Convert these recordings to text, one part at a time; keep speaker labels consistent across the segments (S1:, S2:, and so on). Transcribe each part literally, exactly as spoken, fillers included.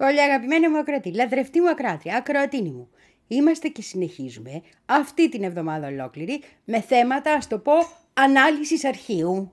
S1: Πολύ αγαπημένη μου ακροατή, λατρευτή μου ακράτρια, ακροατίνη μου. Είμαστε και συνεχίζουμε αυτή την εβδομάδα ολόκληρη με θέματα, ας το πω, ανάλυσης αρχείου.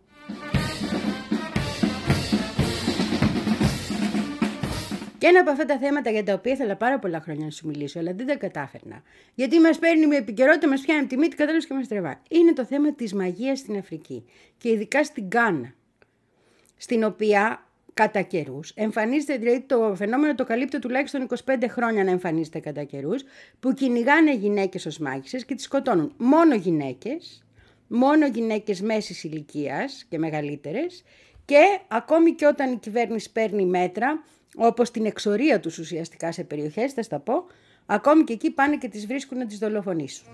S1: Και ένα από αυτά τα θέματα για τα οποία ήθελα πάρα πολλά χρόνια να σου μιλήσω, αλλά δεν τα κατάφερνα. Γιατί μας παίρνει με επικαιρότητα, μας πιάνει από τη μύτη, κατάλαβες, και μας τρεβά. Είναι το θέμα της μαγείας στην Αφρική. Και ειδικά στην Γκάνα. Στην οποία κατά καιρούς εμφανίζεται, δηλαδή το φαινόμενο το καλύπτω τουλάχιστον είκοσι πέντε χρόνια να εμφανίζεται κατά καιρούς, που κυνηγάνε γυναίκες ως μάγισσες και τις σκοτώνουν. Μόνο γυναίκες, μόνο γυναίκες μέσης ηλικίας και μεγαλύτερες, και ακόμη και όταν η κυβέρνηση παίρνει μέτρα, όπως την εξορία τους ουσιαστικά σε περιοχές, θα στα πω, ακόμη και εκεί πάνε και τις βρίσκουν να τις δολοφονήσουν.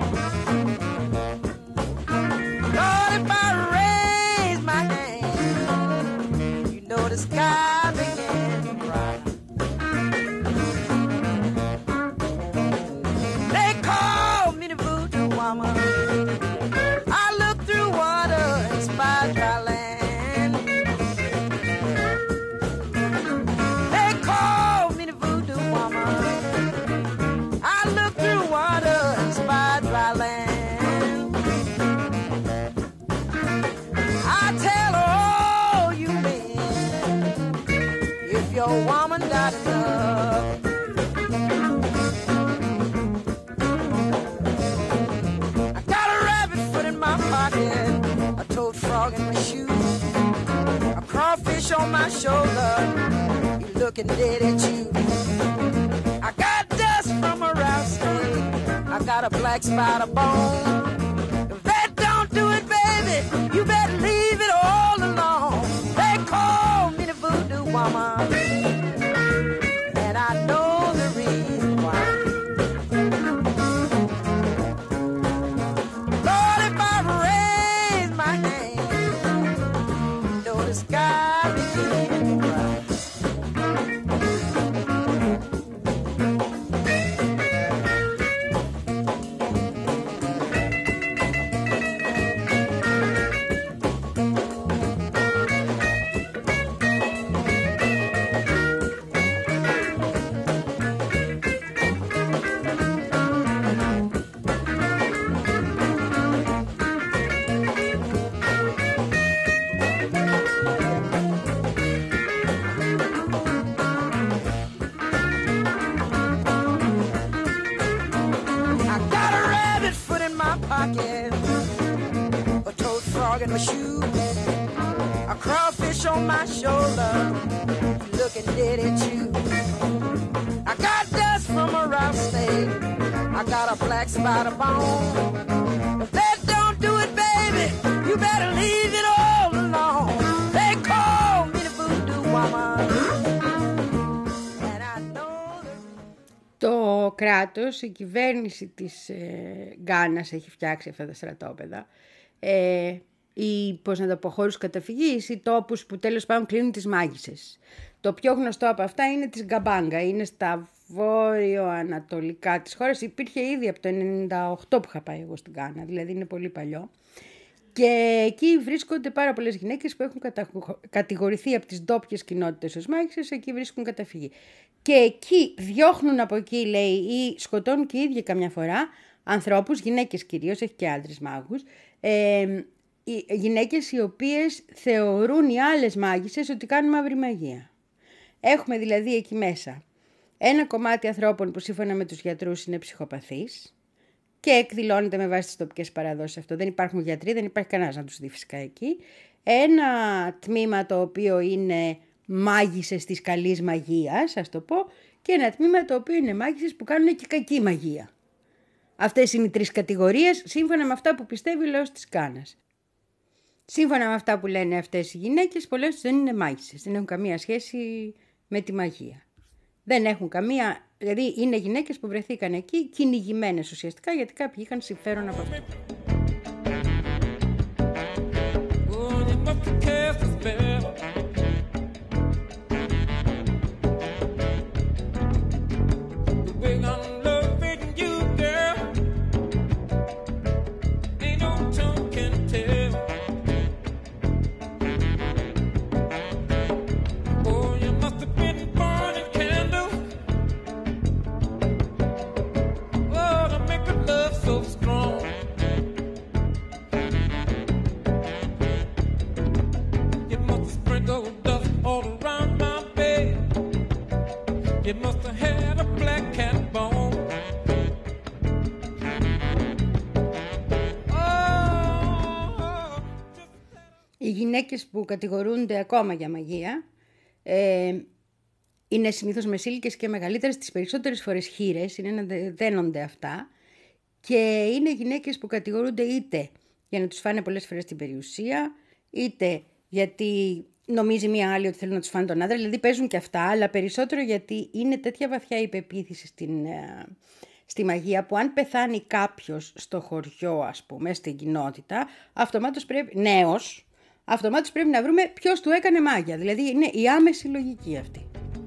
S2: In my shoe, a crawfish on my shoulder, you looking dead at you. I got dust from a rattlesnake, I got a black spider bone. If that don't do it, baby, you better leave it all alone. They call me the voodoo woman, and I know the reason why. Lord, if I raise my hand, the sky begins to cry. In my shoe, a crawfish on my shoulder, looking dead at you. I got dust from a rattlesnake, I got a black spider bone. If that don't do it, baby, you better leave it all alone. They call me the voodoo woman, and I know the...
S1: Το κράτος, η κυβέρνηση της ε, Γκάνας έχει φτιάξει αυτά τα στρατόπεδα. Ε, ή πώς να το πω, χώρους καταφυγής ή τόπους που τέλος πάντων κλείνουν τις μάγισσες. Το πιο γνωστό από αυτά είναι της Γκαμπάγκα, είναι στα βόρειο-ανατολικά της χώρας. Υπήρχε ήδη από το ενενήντα οκτώ που είχα πάει εγώ στην Γκάνα, δηλαδή είναι πολύ παλιό. Και εκεί βρίσκονται πάρα πολλές γυναίκες που έχουν κατα... κατηγορηθεί από τις ντόπιες κοινότητες ως μάγισσες, εκεί βρίσκουν καταφυγή. Και εκεί διώχνουν από εκεί, λέει, ή σκοτώνουν και οι ίδιοι καμιά φορά ανθρώπους, γυναίκες κυρίως, έχει και άντρες μάγους, ε, οι γυναίκες οι οποίες θεωρούν οι άλλες μάγισσες ότι κάνουν μαύρη μαγεία. Έχουμε δηλαδή εκεί μέσα ένα κομμάτι ανθρώπων που σύμφωνα με τους γιατρούς είναι ψυχοπαθείς και εκδηλώνεται με βάση τις τοπικές παραδόσεις αυτό. Δεν υπάρχουν γιατροί, δεν υπάρχει κανένας να τους δει φυσικά εκεί. Ένα τμήμα το οποίο είναι μάγισσες της καλής μαγείας, ας το πω, και ένα τμήμα το οποίο είναι μάγισσες που κάνουν και κακή μαγεία. Αυτές είναι οι τρεις κατηγορίες σύμφωνα με αυτά που πιστεύει ο λαός της Γκάνας. Σύμφωνα με αυτά που λένε αυτές οι γυναίκες, πολλές τους δεν είναι μάγισσες, δεν έχουν καμία σχέση με τη μαγεία. Δεν έχουν καμία, δηλαδή είναι γυναίκες που βρεθήκαν εκεί κυνηγημένες ουσιαστικά γιατί κάποιοι είχαν συμφέρον από αυτό.
S3: Candle
S1: γυναίκες που κατηγορούνται ακόμα για μαγεία ε, είναι συνήθως μεσήλικες και μεγαλύτερες, τις περισσότερες φορές χήρες, είναι να δένονται αυτά, και είναι γυναίκες που κατηγορούνται είτε για να τους φάνε πολλές φορές την περιουσία, είτε γιατί νομίζει μία άλλη ότι θέλουν να τους φάνε τον άντρα, δηλαδή παίζουν και αυτά, αλλά περισσότερο γιατί είναι τέτοια βαθιά η πεποίθηση στην, στη μαγεία που αν πεθάνει κάποιος στο χωριό, ας πούμε, στην κοινότητα, αυτομάτως πρέπει, νέος, αυτομάτως πρέπει να βρούμε ποιος του έκανε μάγια. Δηλαδή είναι η άμεση λογική αυτή.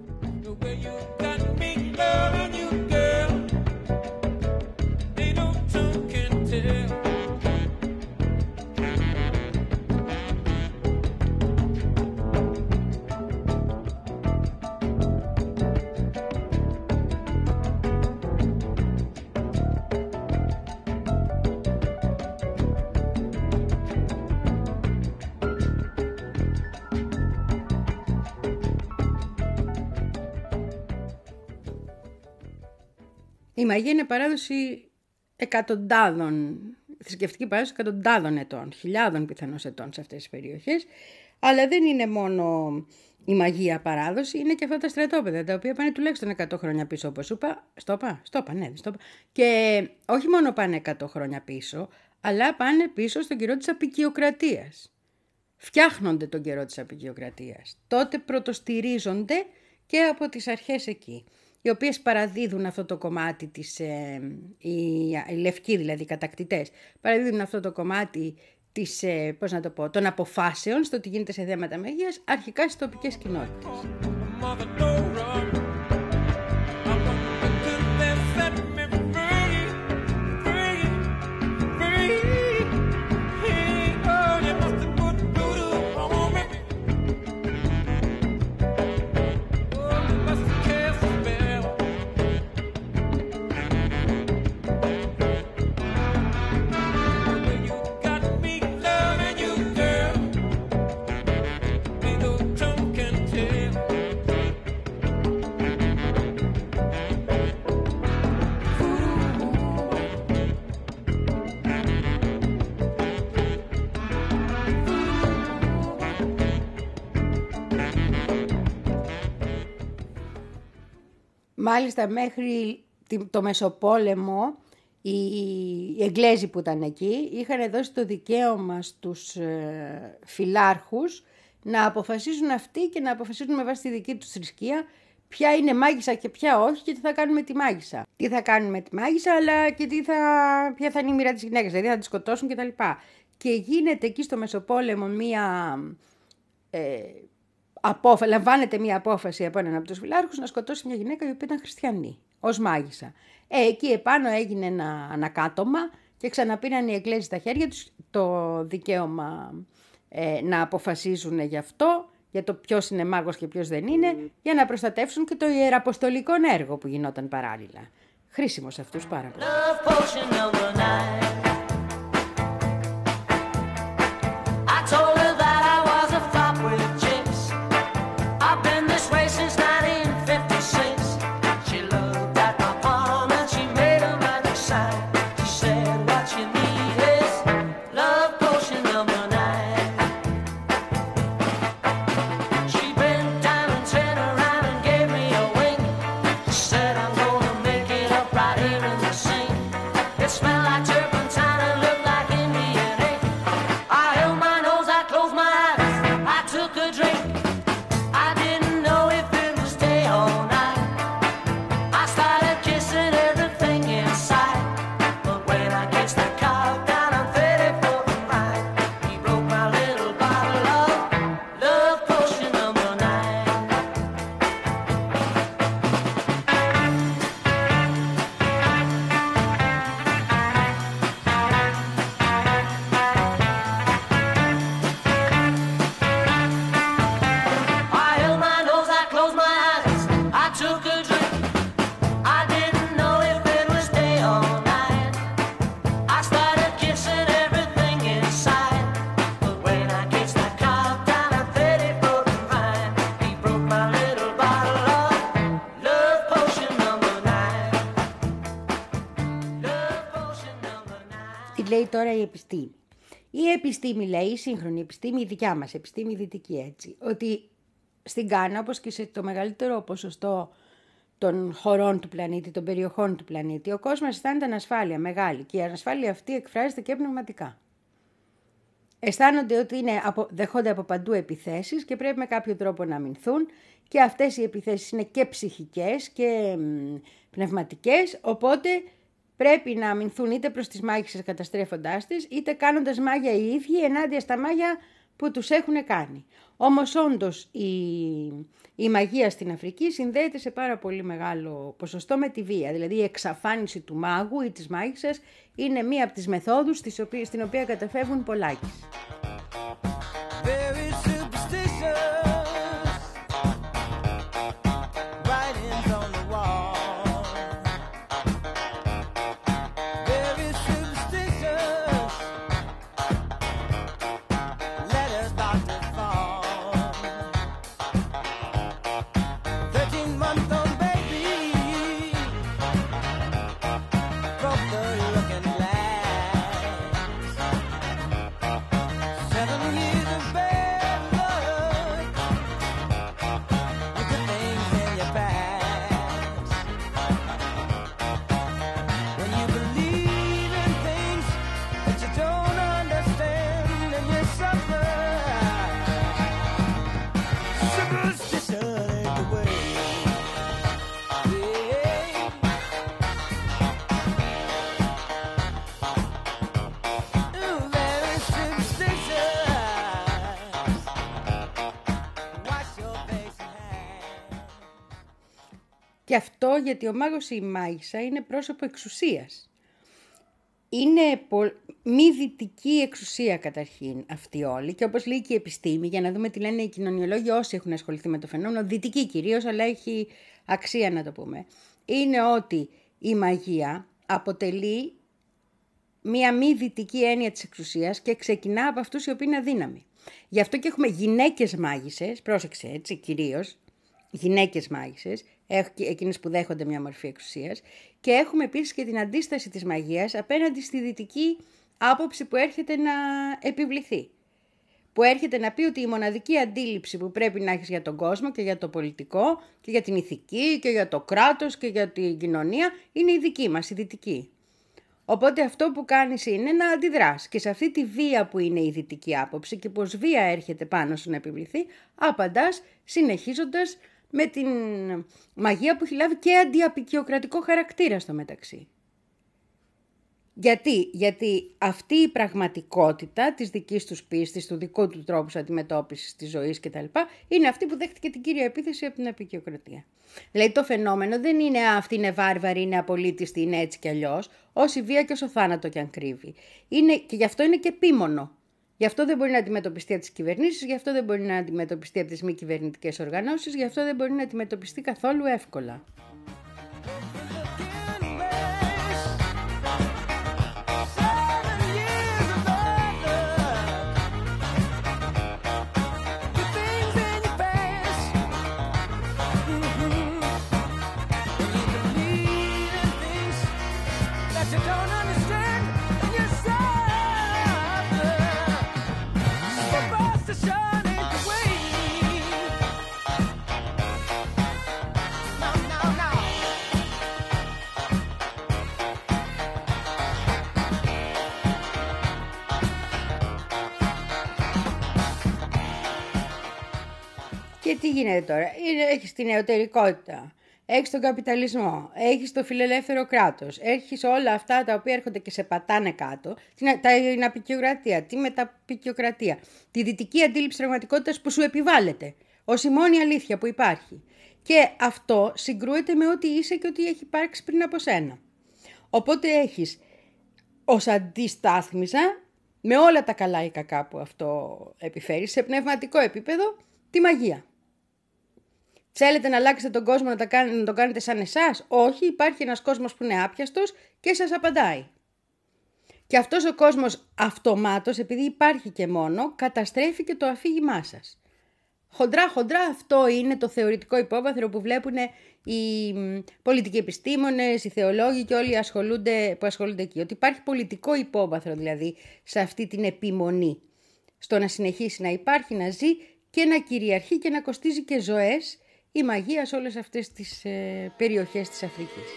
S1: Η μαγεία είναι παράδοση εκατοντάδων, θρησκευτική παράδοση εκατοντάδων ετών, χιλιάδων πιθανώς ετών σε αυτές τις περιοχές, αλλά δεν είναι μόνο η μαγεία παράδοση, είναι και αυτά τα στρατόπεδα, τα οποία πάνε τουλάχιστον εκατό χρόνια πίσω, όπως σου είπα. Στο είπα, στο είπα, ναι, στο είπα. Και όχι μόνο πάνε εκατό χρόνια πίσω, αλλά πάνε πίσω στον καιρό της αποικιοκρατίας. Φτιάχνονται τον καιρό της αποικιοκρατίας. Τότε πρωτοστηρίζονται και από τις αρχές εκεί, οι οποίες παραδίδουν αυτό το κομμάτι, της, ε, οι, οι λευκοί δηλαδή οι κατακτητές, παραδίδουν αυτό το κομμάτι της, ε, πώς να το πω, των αποφάσεων στο τι γίνεται σε θέματα μαγείας, αρχικά στις τοπικές κοινότητες. Μάλιστα μέχρι το Μεσοπόλεμο οι Εγγλέζοι που ήταν εκεί είχαν δώσει το δικαίωμα στους ε, φυλάρχους να αποφασίζουν αυτοί και να αποφασίζουν με βάση τη δική τους θρησκεία ποια είναι μάγισσα και ποια όχι και τι θα κάνουν με τη μάγισσα. Τι θα κάνουν με τη μάγισσα, αλλά και τι θα, ποια θα είναι η μοίρα της γυναίκας, δηλαδή θα τη σκοτώσουν κτλ. Και γίνεται εκεί στο Μεσοπόλεμο μία... Ε, Απόφα... λαμβάνεται μια απόφαση από έναν από τους φυλάρχους να σκοτώσει μια γυναίκα η οποία ήταν χριστιανή, ως μάγισσα. Ε, εκεί επάνω έγινε ένα ανακάτωμα και ξαναπήραν οι Εγγλέζοι στα χέρια τους το δικαίωμα ε, να αποφασίζουν γι' αυτό, για το ποιος είναι μάγος και ποιος δεν είναι, για να προστατεύσουν και το ιεραποστολικό έργο που γινόταν παράλληλα. Χρήσιμο σε αυτούς πάρα πολύ. Λέει τώρα η επιστήμη. Η επιστήμη λέει, η σύγχρονη επιστήμη, η δικιά μας επιστήμη, η δυτική έτσι, ότι στην Γκάνα, όπως και σε το μεγαλύτερο ποσοστό των χωρών του πλανήτη, των περιοχών του πλανήτη, ο κόσμος αισθάνεται ανασφάλεια μεγάλη και η ανασφάλεια αυτή εκφράζεται και πνευματικά. Αισθάνονται ότι είναι, δεχόνται από παντού επιθέσεις και πρέπει με κάποιο τρόπο να αμυνθούν και αυτές οι επιθέσεις είναι και ψυχικές και μ, πνευματικές, οπότε πρέπει να αμυνθούν είτε προς τις μάγισσες καταστρέφοντάς τις, είτε κάνοντας μάγια οι ίδιοι ενάντια στα μάγια που τους έχουν κάνει. Όμως όντως η, η μαγεία στην Αφρική συνδέεται σε πάρα πολύ μεγάλο ποσοστό με τη βία. Δηλαδή η εξαφάνιση του μάγου ή της μάγισσας είναι μία από τις μεθόδους στην οποία καταφεύγουν πολλάκις. Και αυτό γιατί ο μάγος ή η μάγισσα είναι πρόσωπο εξουσίας. Είναι μη δυτική εξουσία καταρχήν αυτή όλη και όπως λέει και η επιστήμη, για να δούμε τι λένε οι κοινωνιολόγοι όσοι έχουν ασχοληθεί με το φαινόμενο, δυτική κυρίως, αλλά έχει αξία να το πούμε, είναι ότι η μαγεία αποτελεί μία μη δυτική έννοια της εξουσίας και ξεκινά από αυτούς οι οποίοι είναι αδύναμοι. Γι' αυτό και έχουμε γυναίκες μάγισσες, πρόσεξε έτσι κυρίως, γυναίκες μάγισσες, εκείνες που δέχονται μια μορφή εξουσίας και έχουμε επίσης και την αντίσταση της μαγείας απέναντι στη δυτική άποψη που έρχεται να επιβληθεί. Που έρχεται να πει ότι η μοναδική αντίληψη που πρέπει να έχεις για τον κόσμο και για το πολιτικό και για την ηθική και για το κράτος και για την κοινωνία είναι η δική μας, η δυτική. Οπότε αυτό που κάνεις είναι να αντιδράς και σε αυτή τη βία που είναι η δυτική άποψη και πως βία έρχεται πάνω σου να επιβληθεί, απαντάς συνεχίζοντας με την μαγεία που έχει λάβει και αντιαπικιοκρατικό χαρακτήρα στο μεταξύ. Γιατί, γιατί αυτή η πραγματικότητα της δικής τους πίστης, του δικού του τρόπου αντιμετώπισης της ζωής κτλ. Είναι αυτή που δέχτηκε την κύρια επίθεση από την απικιοκρατία. Δηλαδή το φαινόμενο δεν είναι α, αυτή είναι βάρβαρη, είναι απολύτιστη, είναι έτσι κι αλλιώς, όση βία και όσο θάνατο κι αν κρύβει. Είναι, και γι' αυτό είναι και επίμονο. Γι' αυτό δεν μπορεί να αντιμετωπιστεί από τις κυβερνήσεις, γι' αυτό δεν μπορεί να αντιμετωπιστεί από τις μη κυβερνητικές οργανώσεις, γι' αυτό δεν μπορεί να αντιμετωπιστεί καθόλου εύκολα. Και τι γίνεται τώρα, έχεις την νεωτερικότητα, έχεις τον καπιταλισμό, έχεις το φιλελεύθερο κράτος, έχεις όλα αυτά τα οποία έρχονται και σε πατάνε κάτω, την, την απικιοκρατία, τη μεταπικιοκρατία, τη δυτική αντίληψη πραγματικότητας που σου επιβάλλεται, ως η μόνη αλήθεια που υπάρχει. Και αυτό συγκρούεται με ό,τι είσαι και ό,τι έχει υπάρξει πριν από σένα. Οπότε έχεις ως αντιστάθμιζα, με όλα τα καλά ή κακά που αυτό επιφέρει, σε πνευματικό επίπεδο, τη μαγεία. Θέλετε να αλλάξετε τον κόσμο να, τα κάνετε, να τον κάνετε σαν εσάς? Όχι, υπάρχει ένας κόσμος που είναι άπιαστος και σας απαντάει. Και αυτός ο κόσμος αυτομάτως, επειδή υπάρχει και μόνο, καταστρέφει και το αφήγημά σας. Χοντρά χοντρά αυτό είναι το θεωρητικό υπόβαθρο που βλέπουν οι πολιτικοί επιστήμονες, οι θεολόγοι και όλοι ασχολούνται, που ασχολούνται εκεί. Ότι υπάρχει πολιτικό υπόβαθρο δηλαδή σε αυτή την επιμονή. Στο να συνεχίσει να υπάρχει, να ζει και να κυριαρχεί και να κοστίζει και ζωές η μαγεία σε όλες αυτές τις ε, περιοχές της Αφρικής.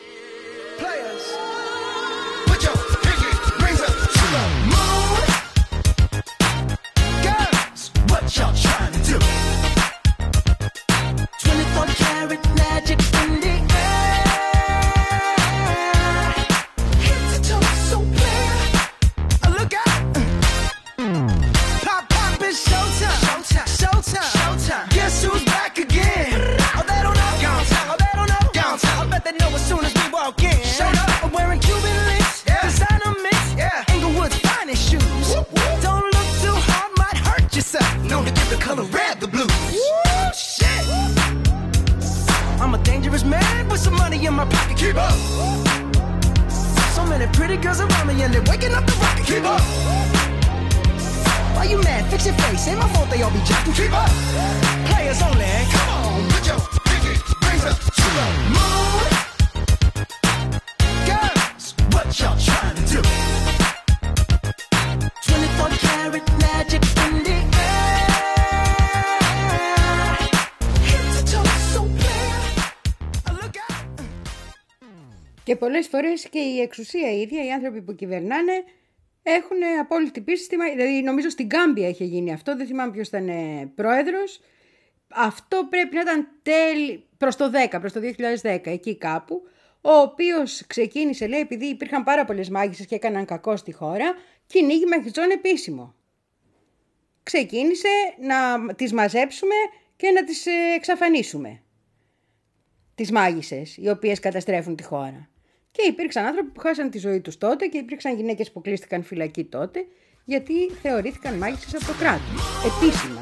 S1: Και πολλές φορές και η εξουσία η ίδια, οι άνθρωποι που κυβερνάνε, έχουν απόλυτη πίστη. Δηλαδή, νομίζω στην Γκάμπια είχε γίνει αυτό, δεν θυμάμαι ποιος ήταν πρόεδρος. Αυτό πρέπει να ήταν τέλη, προς το δέκα, προς το δύο χιλιάδες δέκα, εκεί κάπου, ο οποίος ξεκίνησε, λέει, επειδή υπήρχαν πάρα πολλές μάγισσες και έκαναν κακό στη χώρα, κυνήγι μαχητών επίσημο. Ξεκίνησε να τις μαζέψουμε και να τις εξαφανίσουμε. Τις μάγισσες, οι οποίες καταστρέφουν τη χώρα. Και υπήρξαν άνθρωποι που χάσαν τη ζωή τους τότε και υπήρξαν γυναίκες που κλείστηκαν φυλακή τότε, γιατί θεωρήθηκαν μάγισσες από το κράτος. Επίσημα.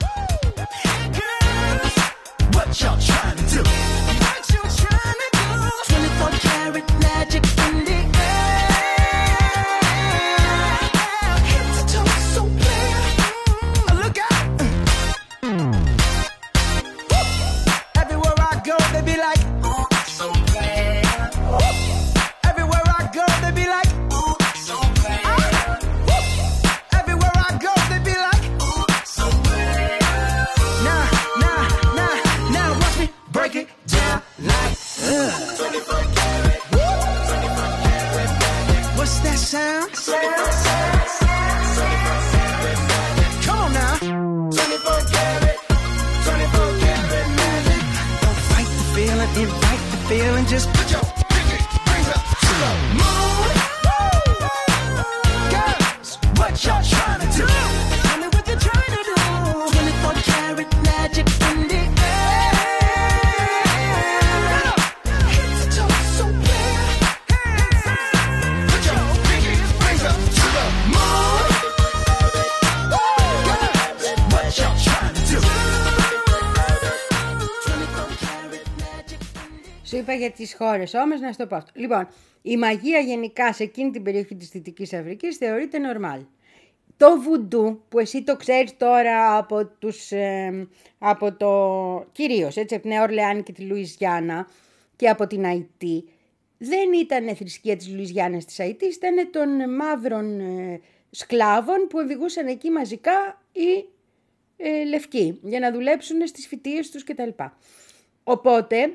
S1: Σου είπα για τις χώρες όμως, να σου το πω αυτό. Λοιπόν, η μαγεία γενικά σε εκείνη την περιοχή της Δυτικής Αφρικής θεωρείται normal. Το βουντού, που εσύ το ξέρεις τώρα από τους, ε, από το, κυρίως έτσι, από την Νέα Ορλεάνη και τη Λουιζιάννα και από την Αϊτή, δεν ήταν θρησκεία της Λουιζιάννας της Αϊτής, ήταν των μαύρων ε, σκλάβων που οδηγούσαν εκεί μαζικά οι ε, λευκοί για να δουλέψουν στις φυτείες τους κτλ. Οπότε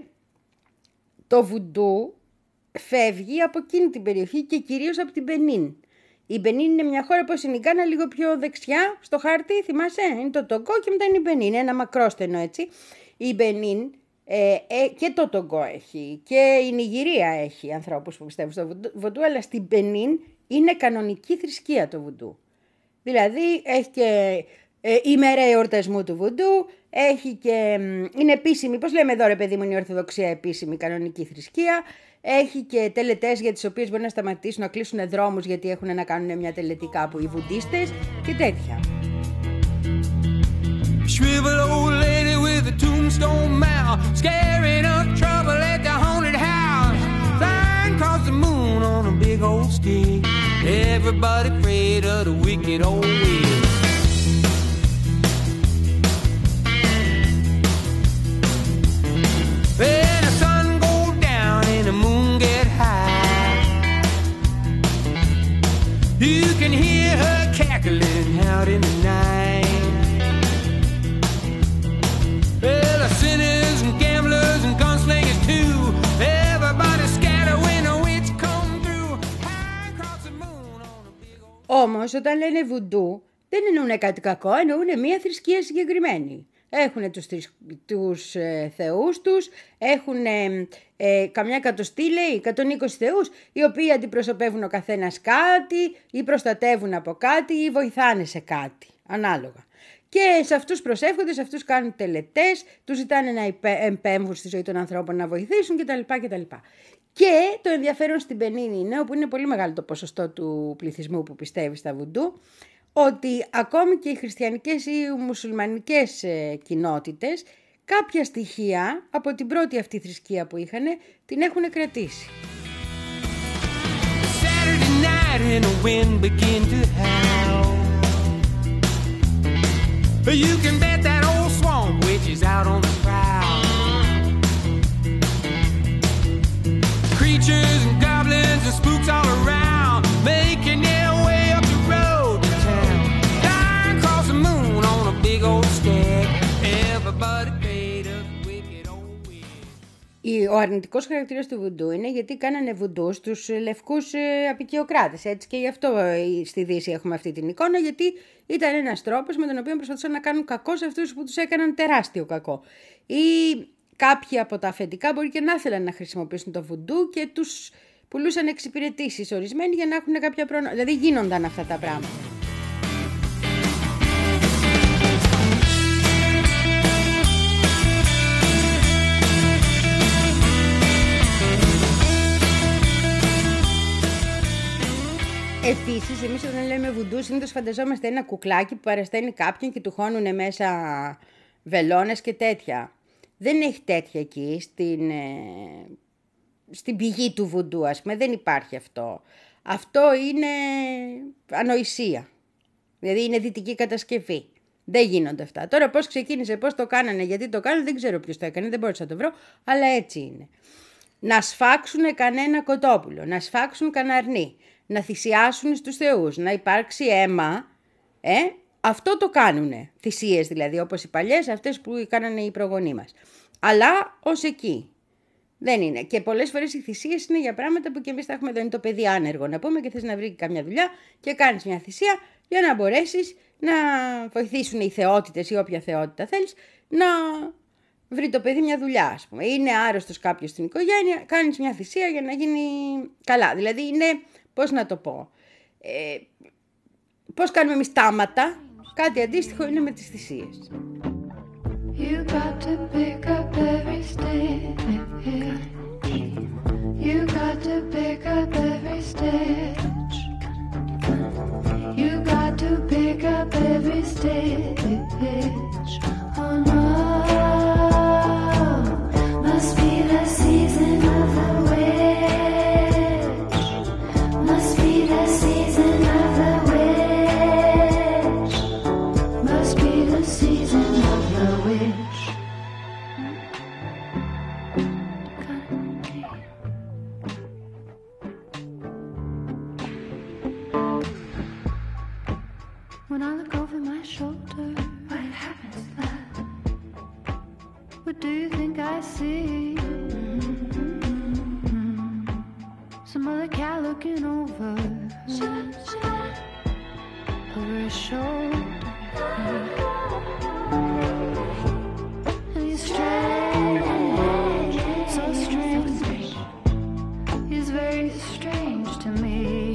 S1: το βουντού φεύγει από εκείνη την περιοχή και κυρίως από την Μπενίν. Η Μπενίν είναι μια χώρα όπως είναι η Γκάνα, λίγο πιο δεξιά στο χάρτη, θυμάσαι, είναι το Τογκό και μετά είναι η Μπενίν, ένα μακρόστενο έτσι. Η Μπενίν ε, ε, και το Τογκό έχει και η Νιγηρία έχει ανθρώπους που πιστεύουν στο βουντού, αλλά στην Μπενίν είναι κανονική θρησκεία το βουντού. Δηλαδή έχει και ε, ημέρα εορτασμού του βουντού, έχει και, είναι επίσημη, πώς λέμε εδώ ρε παιδί μου, είναι η Ορθοδοξία επίσημη κανονική θρησκεία. Έχει και τελετές για τις οποίες μπορεί να σταματήσουν να κλείσουν δρόμους γιατί έχουν να κάνουν μια τελετή κάπου οι βουντίστες και τέτοια. Shrivel old lady with a tombstone mouth, scaring up trouble at the haunted house. Flying across the moon on a big old stick. Everybody afraid of the wicked old witch.
S3: You can hear her cackling out in the night. Well, the sinners and gamblers and gunslingers too. Everybody scatter when a witch come through. High across the moon on a big old...
S1: Όμως όταν λένε βουντού δεν εννοούν κάτι κακό, εννοούν μια θρησκεία συγκεκριμένη. Έχουν τους, τους ε, θεούς τους, έχουν ε, ε, καμιά εκατοστή, λέει, εκατόν είκοσι θεούς, οι οποίοι αντιπροσωπεύουν ο καθένας κάτι, ή προστατεύουν από κάτι, ή βοηθάνε σε κάτι, ανάλογα. Και σε αυτούς προσεύχονται, σε αυτούς κάνουν τελετές, τους ζητάνε να επέμβουν στη ζωή των ανθρώπων, να βοηθήσουν κτλ. κτλ. Και το ενδιαφέρον στην Πενίνη είναι, όπου είναι πολύ μεγάλο το ποσοστό του πληθυσμού που πιστεύει στα βουντού, ότι ακόμη και οι χριστιανικές ή οι μουσουλμανικές ε, κοινότητες κάποια στοιχεία από την πρώτη αυτή θρησκεία που είχαν την έχουν κρατήσει.
S3: Saturday night and the wind begin to howl. You can bet that old swamp witch is out on the prowl. Creatures and goblins and spooks all around, making their way up the road to town. Flying across the moon on a big old stag. Everybody paid a wicked old witch.
S1: Ο αρνητικός χαρακτήρας του βουντού είναι γιατί κάνανε βουντού στους λευκούς ε, απικιοκράτες. Έτσι, και γι' αυτό ε, στη Δύση έχουμε αυτή την εικόνα, γιατί ήταν ένας τρόπος με τον οποίο προσπαθούσαν να κάνουν κακό σε αυτούς που τους έκαναν τεράστιο κακό. Ή κάποιοι από τα αφεντικά μπορεί και να ήθελαν να χρησιμοποιήσουν το βουντού και τους πουλούσαν εξυπηρετήσεις ορισμένοι για να έχουν κάποια πρόνοια. Δηλαδή γίνονταν αυτά τα πράγματα. Επίσης, εμείς όταν λέμε βουντού, συνήθως φανταζόμαστε ένα κουκλάκι που παρασταίνει κάποιον και του χώνουν μέσα βελόνες και τέτοια. Δεν έχει τέτοια εκεί, στην, ε, στην πηγή του βουντού, ας πούμε, δεν υπάρχει αυτό. Αυτό είναι ανοησία, δηλαδή είναι δυτική κατασκευή. Δεν γίνονται αυτά. Τώρα πώς ξεκίνησε, πώς το κάνανε, γιατί το κάνανε, δεν ξέρω ποιος το έκανε, δεν μπορούσα να το βρω, αλλά έτσι είναι. Να σφάξουν κανένα κοτόπουλο, να σφάξουν κανένα αρνί, να θυσιάσουν στους θεούς, να υπάρξει αίμα, ε, αυτό το κάνουνε, θυσίες δηλαδή, όπως οι παλιές, αυτές που κάνανε οι προγονείς μας. Αλλά ως εκεί. Δεν είναι. Και πολλές φορές οι θυσίες είναι για πράγματα που και εμείς τα έχουμε εδώ. Είναι το παιδί άνεργο, να πούμε, και θες να βρει καμιά δουλειά και κάνεις μια θυσία για να μπορέσεις να βοηθήσουν οι θεότητες ή όποια θεότητα θέλεις να βρει το παιδί μια δουλειά, ας πούμε. Είναι άρρωστος κάποιος στην οικογένεια, κάνεις μια θυσία για να γίνει καλά. Δηλαδή είναι, πώς να το πω, ε, πώς κάνουμε εμείς τάματα, κάτι αντίστοιχο είναι με τις θυσίες.
S4: You got to pick up every stitch. You got to pick up every stitch. You got to pick up every stitch. Oh no, must be the season of the witch. Must be the season of the witch. Must be the season of the witch. When I look over my shoulder, what happens then? What do you think I see? Mm-hmm. Some other cat looking over, over his shoulder. And he's strange, so strange. He's very strange to me.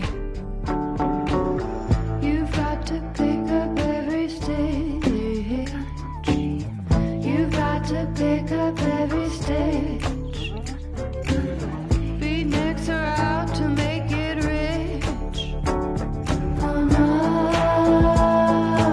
S4: You've got to pick up every stitch. You've got to pick up every stitch. Beatniks are out to make it rich. Oh no.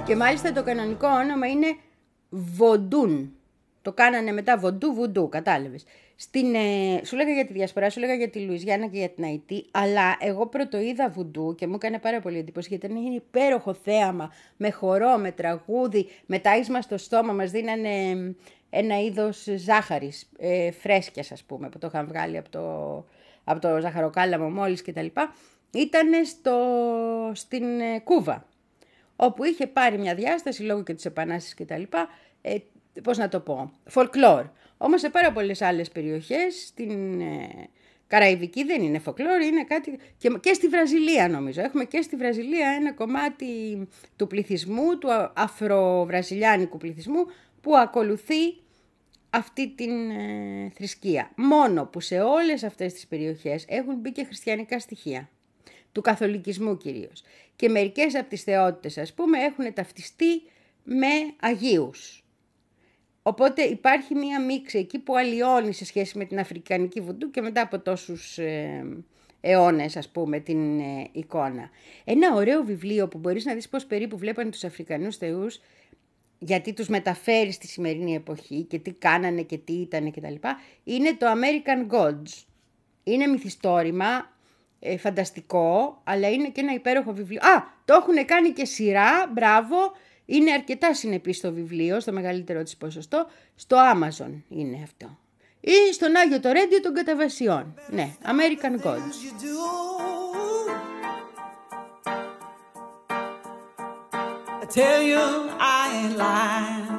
S1: Και μάλιστα το κανονικό όνομα είναι Βοντούν. Το κάνανε μετά Βοντού, Βουντού, κατάλαβες. Στην, ε, σου λέγα για τη Διασπορά, σου λέγα για τη Λουιζιάννα και για την Αϊτή, αλλά εγώ πρώτο είδα Βουντού και μου έκανε πάρα πολύ εντύπωση γιατί ήταν ένα υπέροχο θέαμα, με χορό, με τραγούδι, με τάισμα στο στόμα, μας δίνανε ένα είδος ζάχαρης, ε, φρέσκιας ας πούμε, που το είχαν βγάλει από το, από το ζαχαροκάλαμο μόλις κτλ. Ήτανε στο, στην ε, Κούβα, όπου είχε πάρει μια διάσταση λόγω και της Επανάστασης κτλ. Ε, πώς να το πω, folklore. Όμως σε πάρα πολλές άλλες περιοχές, στην ε, Καραϊβική δεν είναι folklore, είναι κάτι... Και, και στη Βραζιλία νομίζω. Έχουμε και στη Βραζιλία ένα κομμάτι του πληθυσμού, του αφροβραζιλιάνικου πληθυσμού, που ακολουθεί αυτή την ε, θρησκεία. Μόνο που σε όλες αυτές τις περιοχές έχουν μπει και χριστιανικά στοιχεία. Του καθολικισμού κυρίως. Και μερικές από τις θεότητες, ας πούμε, έχουν ταυτιστεί με Αγίους. Οπότε υπάρχει μία μίξη εκεί που αλλοιώνει σε σχέση με την αφρικανική βουντού και μετά από τόσους ε, αιώνες, ας πούμε, την ε, εικόνα. Ένα ωραίο βιβλίο που μπορείς να δεις πώς περίπου βλέπανε τους Αφρικανούς θεούς, γιατί τους μεταφέρει στη σημερινή εποχή και τι κάνανε και τι ήτανε κτλ. Είναι το American Gods. Είναι μυθιστόρημα, ε, φανταστικό, αλλά είναι και ένα υπέροχο βιβλίο. Α, το έχουν κάνει και σειρά, μπράβο. Είναι αρκετά συνεπή στο βιβλίο, στο μεγαλύτερο της ποσοστό. Στο Amazon είναι αυτό. Ή στον Άγιο Τορέντιο των Καταβασιών. Ναι, American Gods.
S5: I tell you I ain't lying.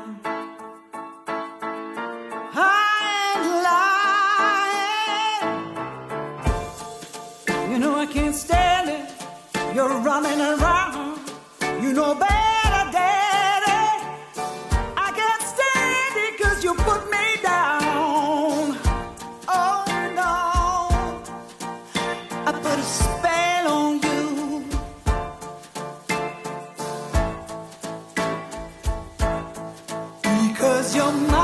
S5: I ain't lying. You know I can't stand it. You're running around. You know better, Daddy. I can't stand it 'cause you put me down. Oh no, I put a spell on you. Because you're mine.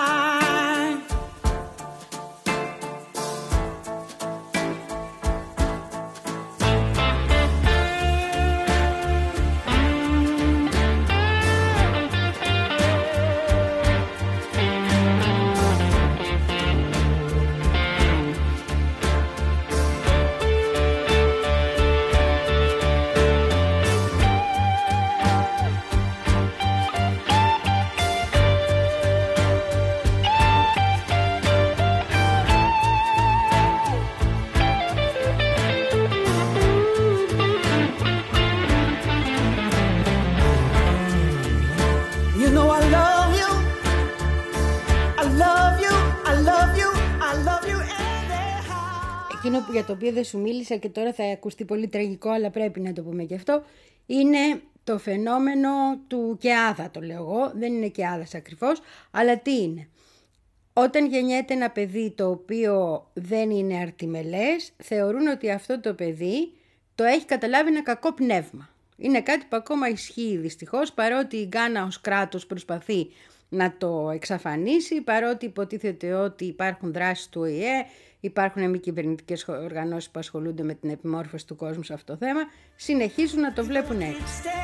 S5: You know I love you. I love you. I love you. I love you anyhow.
S1: Εκείνο που για το οποίο δεν σου μίλησα και τώρα θα ακουστεί πολύ τραγικό, αλλά πρέπει να το πούμε και αυτό, είναι το φαινόμενο του κεάδα, το λέω εγώ. Δεν είναι κεάδας ακριβώς, αλλά τι είναι. Όταν γεννιέται ένα παιδί το οποίο δεν είναι αρτιμελές, θεωρούν ότι αυτό το παιδί το έχει καταλάβει ένα κακό πνεύμα. Είναι κάτι που ακόμα ισχύει δυστυχώς, παρότι η Γκάνα ως κράτος προσπαθεί να το εξαφανίσει, παρότι υποτίθεται ότι υπάρχουν δράσεις του Ο Η Ε, υπάρχουν μη κυβερνητικές οργανώσεις που ασχολούνται με την επιμόρφωση του κόσμου σε αυτό το θέμα, συνεχίζουν να το βλέπουν έτσι.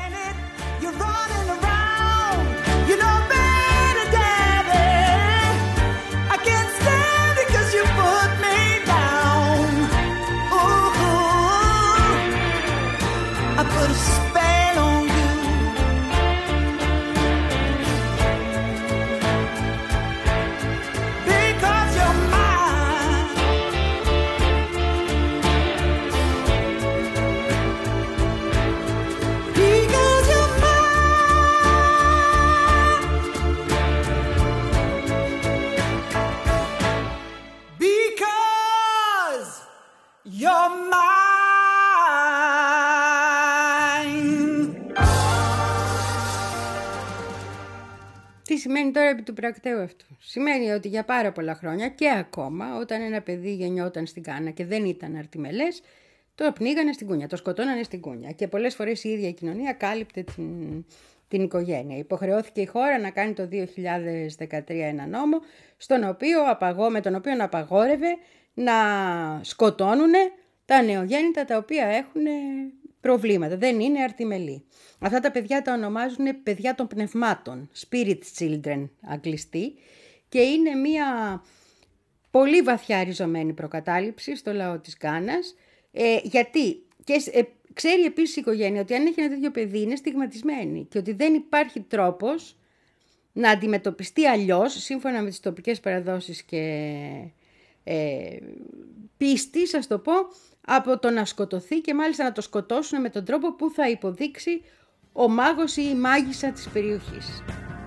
S1: Τι σημαίνει τώρα επί του πρακτέου αυτού? Σημαίνει ότι για πάρα πολλά χρόνια και ακόμα, όταν ένα παιδί γεννιόταν στην Γκάνα και δεν ήταν αρτιμελές, το πνίγανε στην κούνια, το σκοτώνανε στην κούνια. Και πολλές φορές η ίδια η κοινωνία κάλυπτε την, την οικογένεια. Υποχρεώθηκε η χώρα να κάνει το δύο χιλιάδες δεκατρία ένα νόμο, στον οποίο, με τον οποίο απαγόρευε να σκοτώνουν τα νεογέννητα τα οποία έχουν προβλήματα, δεν είναι αρτιμελή. Αυτά τα παιδιά τα ονομάζουν παιδιά των πνευμάτων, spirit children αγγλιστή, και είναι μια πολύ βαθιά ριζωμένη προκατάληψη στο λαό της Γκάνας, ε, γιατί και, ε, ξέρει επίσης η οικογένεια ότι αν έχει ένα τέτοιο παιδί είναι στιγματισμένη και ότι δεν υπάρχει τρόπος να αντιμετωπιστεί αλλιώς, σύμφωνα με τις τοπικές παραδόσεις και ε, πίστη, ας το πω, από το να σκοτωθεί, και μάλιστα να το σκοτώσουν με τον τρόπο που θα υποδείξει ο μάγος ή η μάγισσα της περιοχής.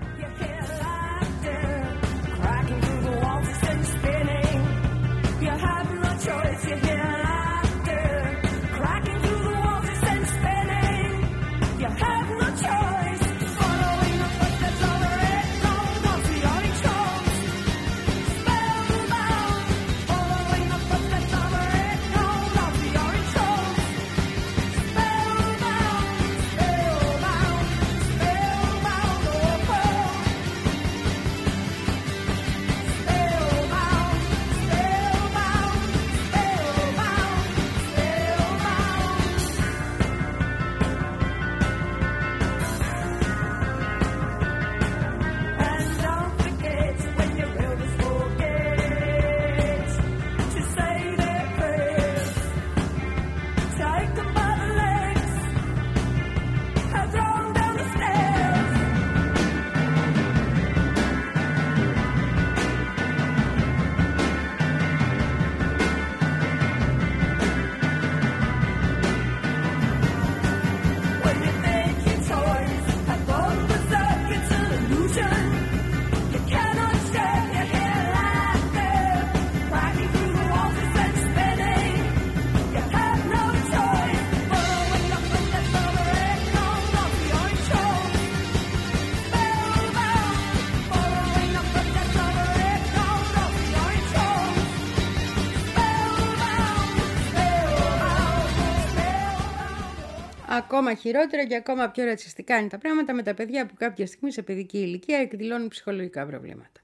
S1: Ακόμα χειρότερα και ακόμα πιο ρατσιστικά είναι τα πράγματα με τα παιδιά που κάποια στιγμή σε παιδική ηλικία εκδηλώνουν ψυχολογικά προβλήματα.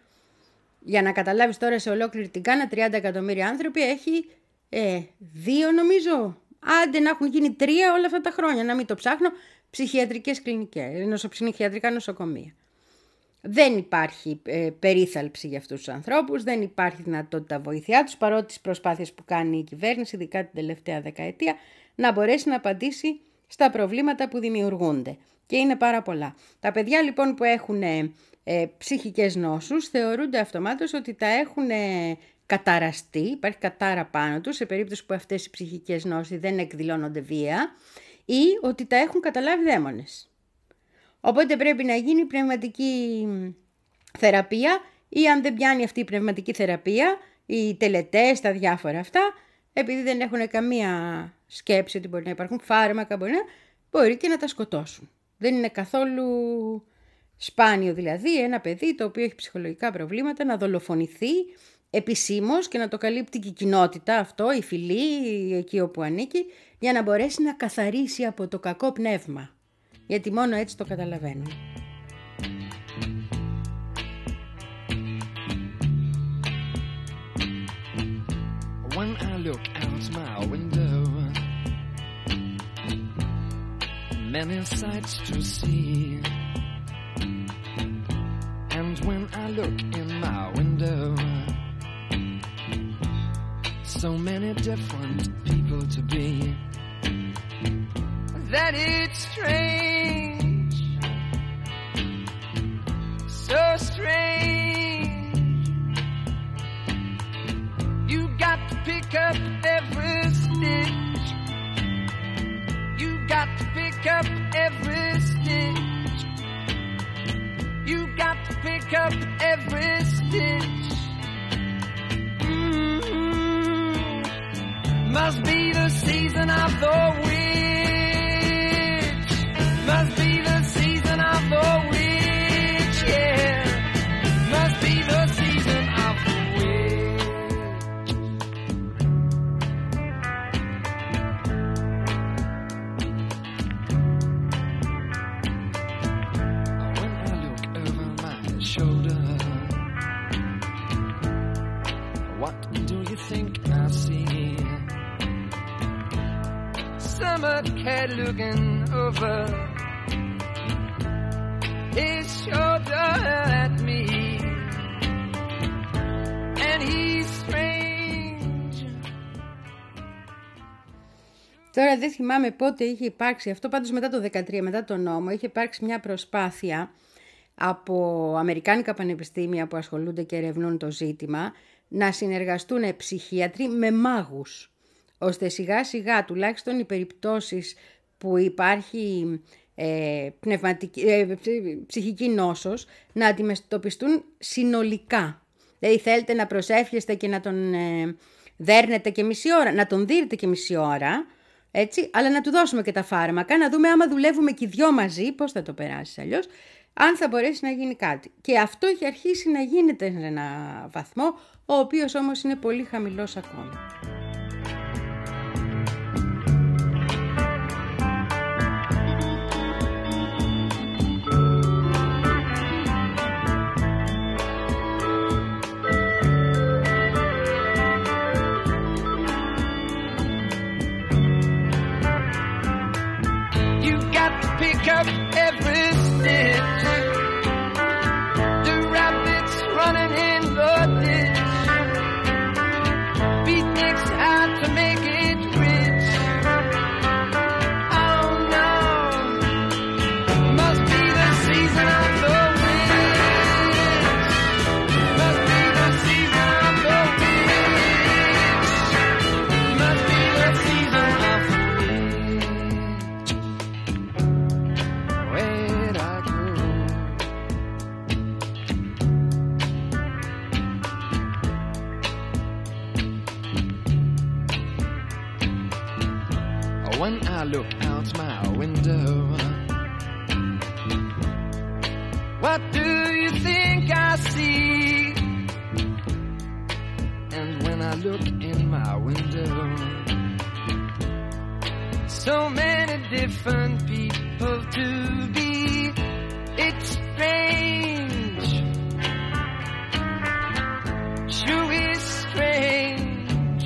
S1: Για να καταλάβεις τώρα, σε ολόκληρη την Γκάνα τριάντα εκατομμύρια άνθρωποι έχει ε, δύο νομίζω, άντε να έχουν γίνει τρία όλα αυτά τα χρόνια, να μην το ψάχνω, ψυχιατρικές κλινικές, νοσοψυχιατρικά νοσοκομεία. Δεν υπάρχει ε, περίθαλψη για αυτούς τους ανθρώπους, δεν υπάρχει δυνατότητα βοήθειά τους, παρότι τις προσπάθειες που κάνει η κυβέρνηση, ειδικά την τελευταία δεκαετία, να μπορέσει να απαντήσει στα προβλήματα που δημιουργούνται. Και είναι πάρα πολλά. Τα παιδιά λοιπόν που έχουν ε, ε, ψυχικές νόσους θεωρούνται αυτομάτως ότι τα έχουν ε, καταραστεί, υπάρχει κατάρα πάνω τους, σε περίπτωση που αυτές οι ψυχικές νόσοι δεν εκδηλώνονται βία, ή ότι τα έχουν καταλάβει δαίμονες. Οπότε πρέπει να γίνει πνευματική θεραπεία, ή αν δεν πιάνει αυτή η πνευματική θεραπεία, οι τελετές, τα διάφορα αυτά, επειδή δεν έχουν καμία σκέψη ότι μπορεί να υπάρχουν φάρμακα, μπορεί, να, μπορεί και να τα σκοτώσουν. Δεν είναι καθόλου σπάνιο δηλαδή ένα παιδί το οποίο έχει ψυχολογικά προβλήματα να δολοφονηθεί επισήμως και να το καλύπτει και η κοινότητα αυτό, η φυλή, εκεί όπου ανήκει, για να μπορέσει να καθαρίσει από το κακό πνεύμα. Γιατί μόνο έτσι το καταλαβαίνουν.
S6: When I look out my window, many sights to see. And when I look in my window, so many different people to be, that it's strange, so strange. You got to pick up every stitch. You got to pick up every stitch. You got to pick up every stitch. Mm-hmm. Must be the season of the witch. Must be the season of the witch, yeah. Must be the season of the witch. When I look over my shoulder, what do you think I see? Summer cat looking over his shoulder at me, and he's strange.
S1: Τώρα δεν θυμάμαι πότε είχε υπάρξει αυτό, πάντως μετά το δεκατρία, μετά τον νόμο, είχε υπάρξει μια προσπάθεια από αμερικάνικα πανεπιστήμια που ασχολούνται και ερευνούν το ζήτημα να συνεργαστούν ψυχίατροι με μάγους, ώστε σιγά σιγά τουλάχιστον οι περιπτώσεις που υπάρχει ε, πνευματική, ε, ψυχική νόσος να αντιμετωπιστούν συνολικά. Δηλαδή θέλετε να προσεύχεστε και να τον ε, δέρνετε και μισή ώρα, να τον δίνετε και μισή ώρα, έτσι, αλλά να του δώσουμε και τα φάρμακα, να δούμε άμα δουλεύουμε και οι δυο μαζί, πώς θα το περάσει αλλιώς, αν θα μπορέσει να γίνει κάτι. Και αυτό έχει αρχίσει να γίνεται σε ένα βαθμό, ο οποίος όμως είναι πολύ χαμηλός ακόμα.
S6: You got to pick up every stitch. The rabbit's running in the ditch. Beatniks out to make it rich. Oh no, must be the season of the witch. Must be the season of the witch. Must be the season of the witch. Where'd I go? When I look out my window, what do you think I see? And when I look in my window, so many different people to be. It's strange, sure is strange.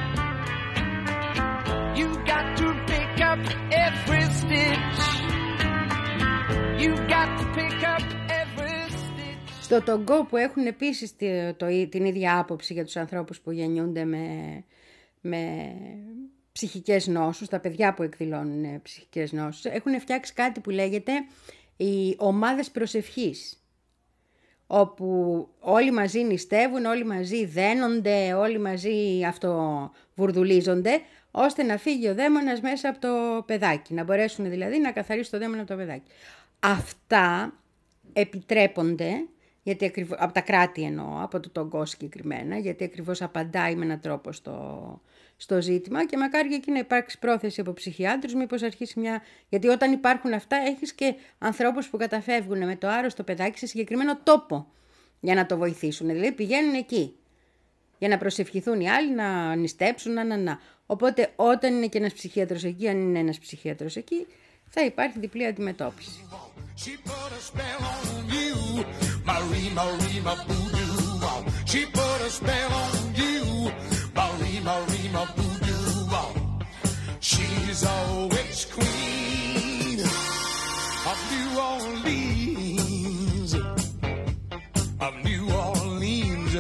S6: You got to pick up every stitch. You got to pick up every stitch.
S1: Στο Τογκό, που έχουν επίσης τη- το- την ίδια άποψη για τους ανθρώπους που γεννιούνται με, με ψυχικές νόσους, τα παιδιά που εκδηλώνουν ε, ψυχικές νόσους, έχουν φτιάξει κάτι που λέγεται οι ομάδες προσευχής, όπου όλοι μαζί νηστεύουν, όλοι μαζί δένονται, όλοι μαζί αυτοβουρδουλίζονται, ώστε να φύγει ο δαίμονας μέσα από το παιδάκι, να μπορέσουν δηλαδή να καθαρίσουν το δαίμονα από το παιδάκι. Αυτά επιτρέπονται, γιατί ακριβώς, από τα κράτη εννοώ, από το Τογκό συγκεκριμένα, γιατί ακριβώς απαντάει με έναν τρόπο στο, στο ζήτημα, και μακάρι και εκεί να υπάρξει πρόθεση από ψυχιάτρους, μήπως αρχίσει μια... Γιατί όταν υπάρχουν αυτά, έχεις και ανθρώπους που καταφεύγουν με το άρρωστο παιδάκι σε συγκεκριμένο τόπο για να το βοηθήσουν. Δηλαδή πηγαίνουν εκεί για να προσευχηθούν οι άλλοι, να νηστέψουν, να, να, να. Οπότε όταν είναι και ένας ψυχίατρος εκεί, αν είναι ένας ψυχίατρος εκεί, θα υπάρχει διπλή αντιμετώπιση.
S7: She put a spell on you, Marie, Marie, my voodoo. She put a spell on you, Marie, Marie, my voodoo. She's a witch queen of New Orleans, of New Orleans.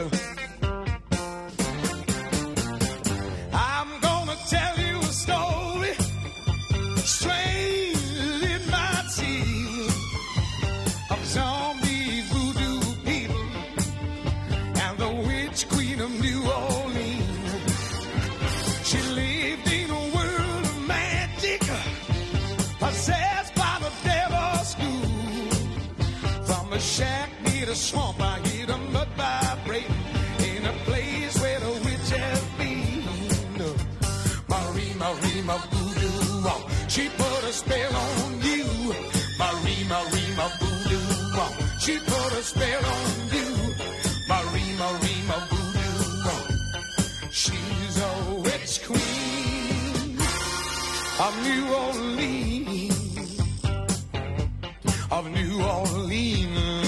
S7: I'm gonna tell you a story, strange it might seem, of zombie voodoo people and the witch queen of New Orleans. She lived in a world of magic, possessed by the devil's school. From a shack near the swamp, I hear the mud vibrate in a place where the witch has been. Marie, Marie, my voodoo, she put a spell on you. Marie, Marie, my voodoo, she put a spell on you. Marie, Marie, my voodoo, she's a witch queen of New Orleans, of New Orleans.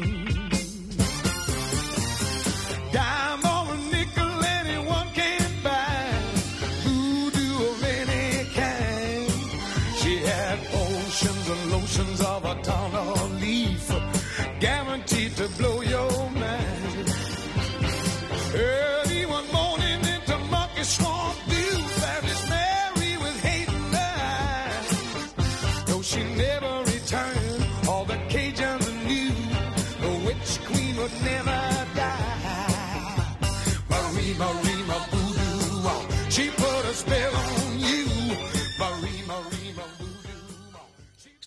S7: Dime or a nickel, anyone can buy voodoo of any kind.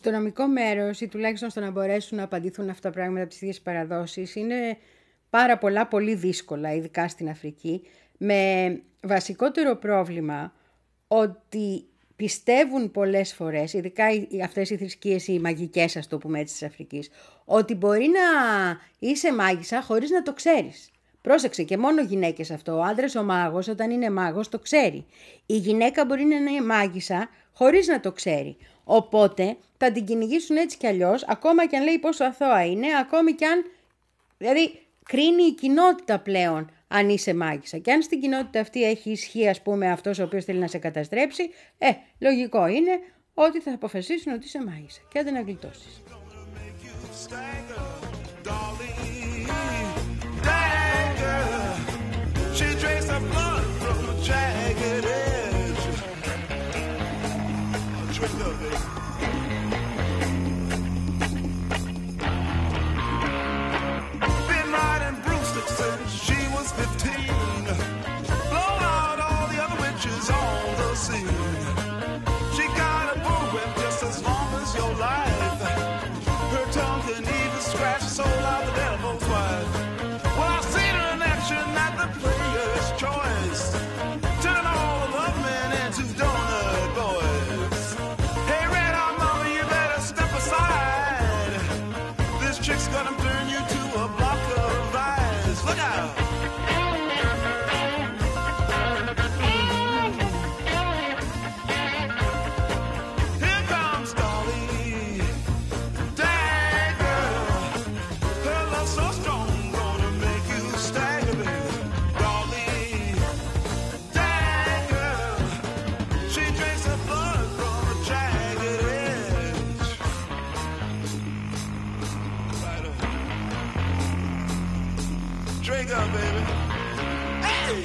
S1: Στο νομικό μέρος ή τουλάχιστον στο να μπορέσουν να απαντηθούν αυτά τα πράγματα από τις ίδιες παραδόσεις είναι πάρα πολλά πολύ δύσκολα, ειδικά στην Αφρική, με βασικότερο πρόβλημα ότι πιστεύουν πολλές φορές, ειδικά αυτές οι θρησκείες οι μαγικές, ας το πούμε έτσι, της Αφρικής, ότι μπορεί να είσαι μάγισσα χωρίς να το ξέρεις. Πρόσεξε, και μόνο γυναίκες αυτό. Ο άντρας ο μάγος, όταν είναι μάγος, το ξέρει. Η γυναίκα μπορεί να είναι μάγισσα χωρίς να το ξέρει. Οπότε θα την κυνηγήσουν έτσι κι αλλιώς, ακόμα κι αν λέει πόσο αθώα είναι, ακόμη κι αν. Δηλαδή, κρίνει η κοινότητα πλέον αν είσαι μάγισσα. Και αν στην κοινότητα αυτή έχει ισχύ, ας πούμε, αυτός ο οποίος θέλει να σε καταστρέψει, ε, λογικό είναι ότι θα αποφασίσουν ότι είσαι μάγισσα και άντε να γλιτώσεις.
S8: Drink up, baby. Hey!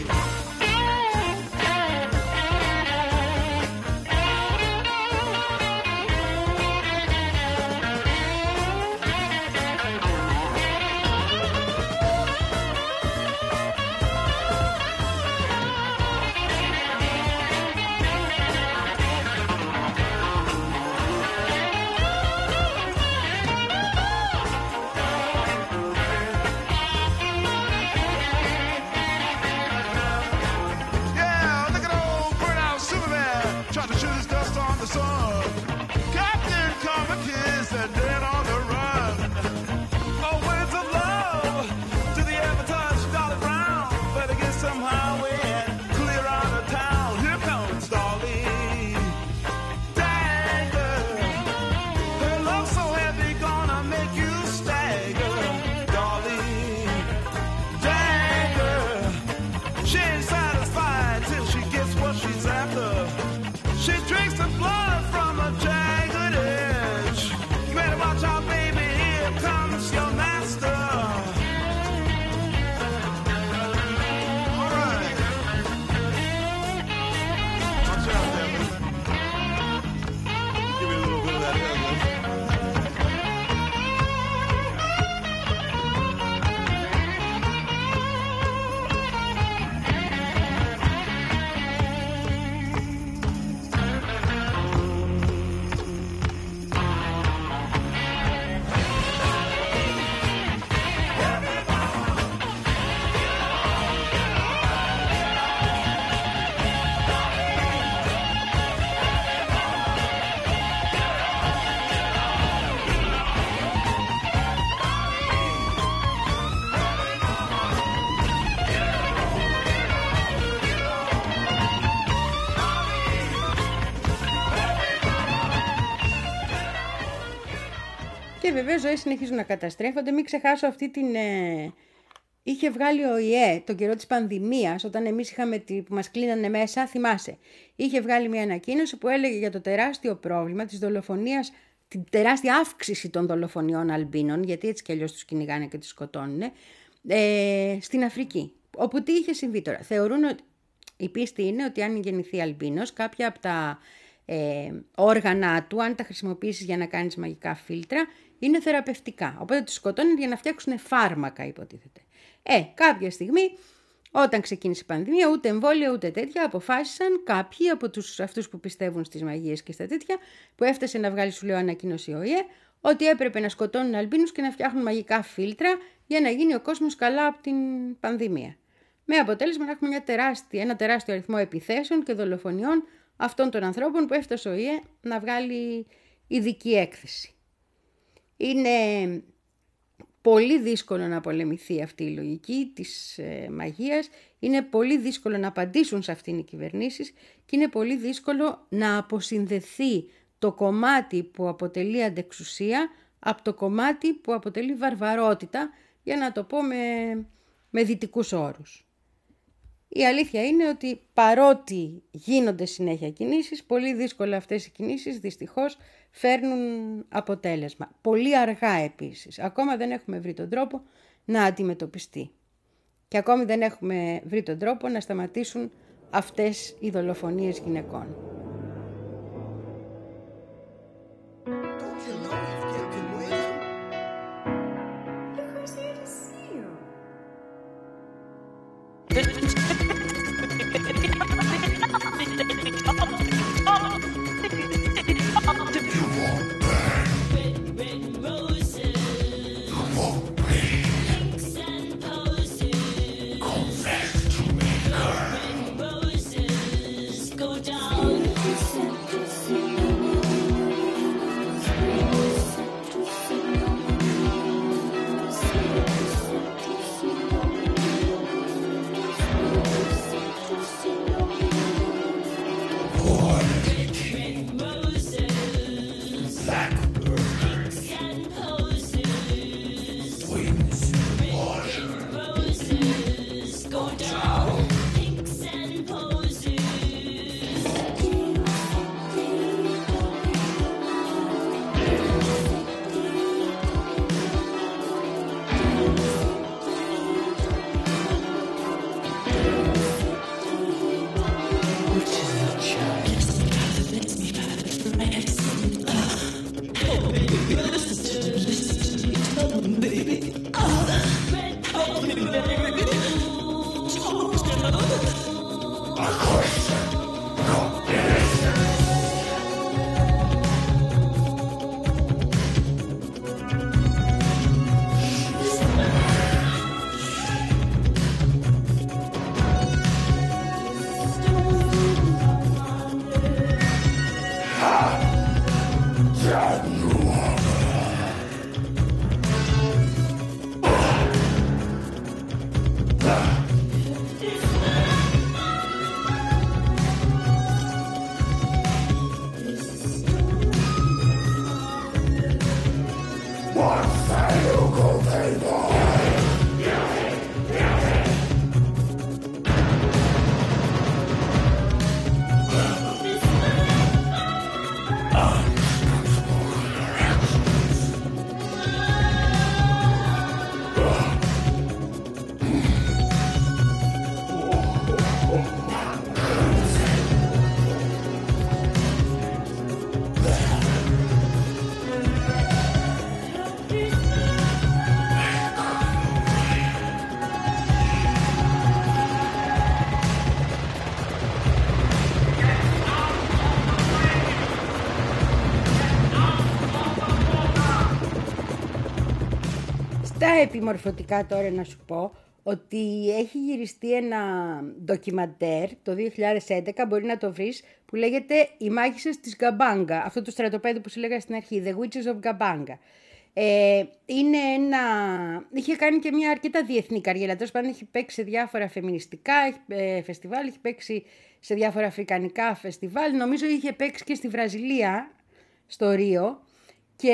S1: Και βεβαίως ζωές συνεχίζουν να καταστρέφονται. Μην ξεχάσω αυτή την... Ε, είχε βγάλει ο ΙΕ τον καιρό της πανδημίας, όταν εμείς είχαμε τη, που μας κλείνανε μέσα, θυμάσαι. Είχε βγάλει μια ανακοίνωση που έλεγε για το τεράστιο πρόβλημα της δολοφονίας, την τεράστια αύξηση των δολοφονιών αλμπίνων, γιατί έτσι κι αλλιώς τους κυνηγάνε και τους σκοτώνουν, ε, στην Αφρική. Όπου τι είχε συμβεί τώρα. Θεωρούν ότι η πίστη είναι ότι αν γεννηθεί αλμπίνος, κάποια από τα ε, όργανα του, αν τα χρησιμοποιήσεις για να κάνεις μαγικά φίλτρα, είναι θεραπευτικά. Οπότε τους σκοτώνουν για να φτιάξουν φάρμακα, υποτίθεται. Ε, κάποια στιγμή Όταν ξεκίνησε η πανδημία, ούτε εμβόλια ούτε τέτοια, αποφάσισαν κάποιοι από τους, αυτούς που πιστεύουν στις μαγείες και στα τέτοια, που έφτασε να βγάλει, σου λέω, ανακοίνωση ο ΙΕ, ότι έπρεπε να σκοτώνουν αλμπίνους και να φτιάχνουν μαγικά φίλτρα για να γίνει ο κόσμος καλά από την πανδημία. Με αποτέλεσμα να έχουμε μια τεράστια, ένα τεράστιο αριθμό επιθέσεων και δολοφονιών αυτών των ανθρώπων που έφτασε ο ΙΕ να βγάλει ειδική έκθεση. Είναι πολύ δύσκολο να πολεμηθεί αυτή η λογική της ε, μαγείας, είναι πολύ δύσκολο να απαντήσουν σε αυτήν οι κυβερνήσεις και είναι πολύ δύσκολο να αποσυνδεθεί το κομμάτι που αποτελεί αντεξουσία από το κομμάτι που αποτελεί βαρβαρότητα, για να το πω με, με δυτικούς όρους. Η αλήθεια είναι ότι παρότι γίνονται συνέχεια κινήσεις, πολύ δύσκολα αυτές οι κινήσεις δυστυχώς φέρνουν αποτέλεσμα. Πολύ αργά επίσης. Ακόμα δεν έχουμε βρει τον τρόπο να αντιμετωπιστεί. Και ακόμη δεν έχουμε βρει τον τρόπο να σταματήσουν αυτές οι δολοφονίες γυναικών. Στα επιμορφωτικά τώρα να σου πω ότι έχει γυριστεί ένα ντοκιμαντέρ το δύο χιλιάδες έντεκα, μπορεί να το βρεις, που λέγεται «Οι μάγισσες της Γκαμπάγκα», αυτό το στρατοπέδιο που σου λέγα στην αρχή, «The Witches of Γκαμπάγκα». Ε, είναι ένα... Είχε κάνει και μια αρκετά διεθνή καριέρα, τέλος πάντων έχει παίξει σε διάφορα φεμινιστικά ε, φεστιβάλ, έχει παίξει σε διάφορα αφρικανικά φεστιβάλ, νομίζω είχε παίξει και στη Βραζιλία, στο Ρίο, και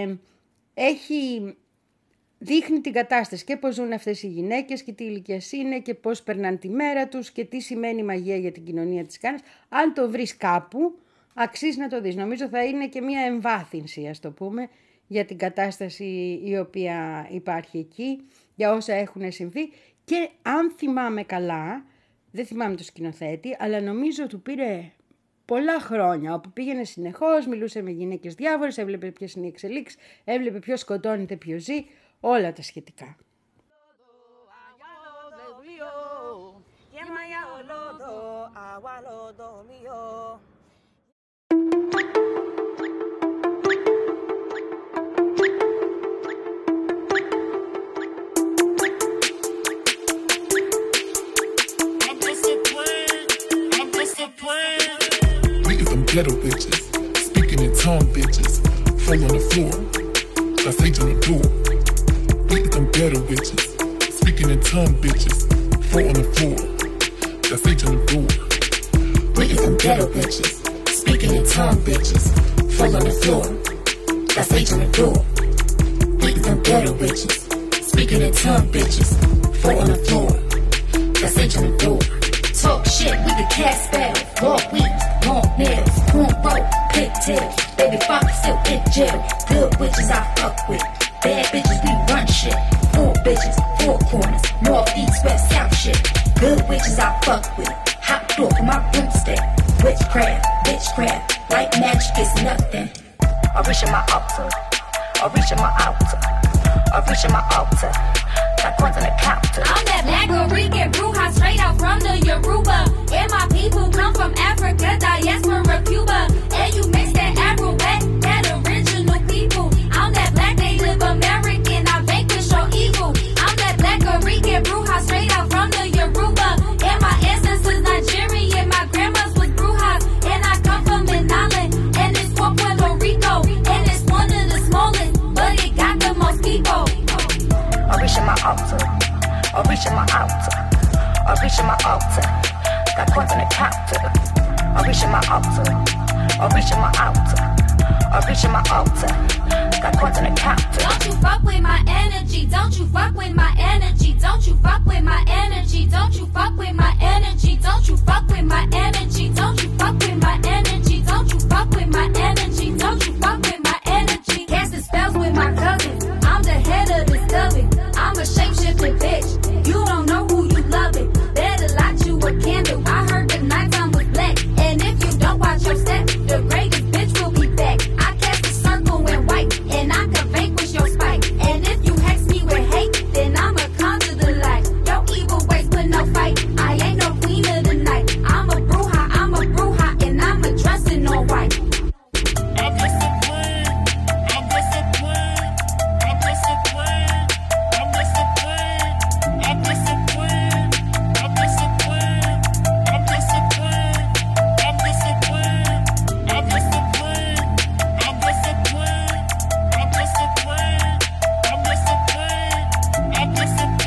S1: έχει... Δείχνει την κατάσταση και πώς ζουν αυτές οι γυναίκες και τι ηλικίας είναι και πώς περνάνε τη μέρα τους και τι σημαίνει μαγεία για την κοινωνία της Γκάνας. Αν το βρεις κάπου, αξίζει να το δεις. Νομίζω θα είναι και μια εμβάθυνση, ας το πούμε, για την κατάσταση η οποία υπάρχει εκεί, για όσα έχουν συμβεί. Και αν θυμάμαι καλά, δεν θυμάμαι το σκηνοθέτη, αλλά νομίζω του πήρε πολλά χρόνια, όπου πήγαινε συνεχώς, μιλούσε με γυναίκες διάφορες, έβλεπε ποιες είναι οι εξελίξεις, έβλεπε ποιος σκοτώνεται, ποιος ζει. Όλα τα σχετικά.
S2: agua lo mío.
S9: We get them ghetto bitches, speaking in tongue bitches, fall on the floor, I say to the door. We get them ghetto bitches, speaking in tongue bitches, fall on the floor, I say to the door. We get them ghetto bitches, speaking in tongue bitches, fall on the floor, I say to the door. We get them ghetto bitches, speaking in tongue bitches, fall on the floor, I say to the door.
S10: Talk shit, we the cast battle. Long weeds, long nails, cornrow, pigtails. Baby father still in jail. Good witches I fuck with. Bad bitches we run shit. Four bitches, four corners. North, east, west, south shit. Good witches I fuck with. Hot door for my broomstick. Witchcraft, witchcraft. White magic is nothing. I reach in my altar. I reach in my altar. I reach in my altar. Got coins on the counter.
S11: I'm that black Rican bruja straight out from the Yoruba. And my people come from Africa, diaspora, Cuba. And you mix that Afro back, that original people. I'm that black native American, I vanquish your evil. I'm that black Rican bruja straight out from the Yoruba. And my ancestors Nigerian, my grandma's was brujas. And I come from an island, and it's called Puerto Rico. And it's one of the smallest, but it got the most people.
S10: I reach in my altar. I reach in my altar. I reach in my altar. Got coins on the counter. I reach in my altar. I reach in my altar. I reach in my altar. Got coins on the counter.
S11: Don't you fuck with my energy. Don't you fuck with my energy. Don't you fuck with my energy. Don't you fuck with my energy. Don't you fuck with my energy. Don't you fuck with my energy. Don't you fuck with my energy. Don't you fuck with my energy. Casting spells with my cousins. I'm the head of this coven. I'm a shape-shifting bitch. You don't know who you loving. Better light you a candle. I heard the nighttime was black. And if you don't watch your step, the greatest bitch will be back. I cast a circle in white, and I can vanquish your spite. And if you hex me with hate, then I'ma conjure the light. Your evil ways put no fight. I ain't no queen of the night. I'm a bruja, I'm a bruja, and I'm a dressing all white.
S9: I'm disciplined, I'm disciplined, I'm disciplined, I'm disciplined, I'm disciplined, I'm disciplined, I'm disciplined, I'm disciplined, I'm disciplined, I'm disciplined, I'm disciplined, I'm disciplined, I'm disciplined, I'm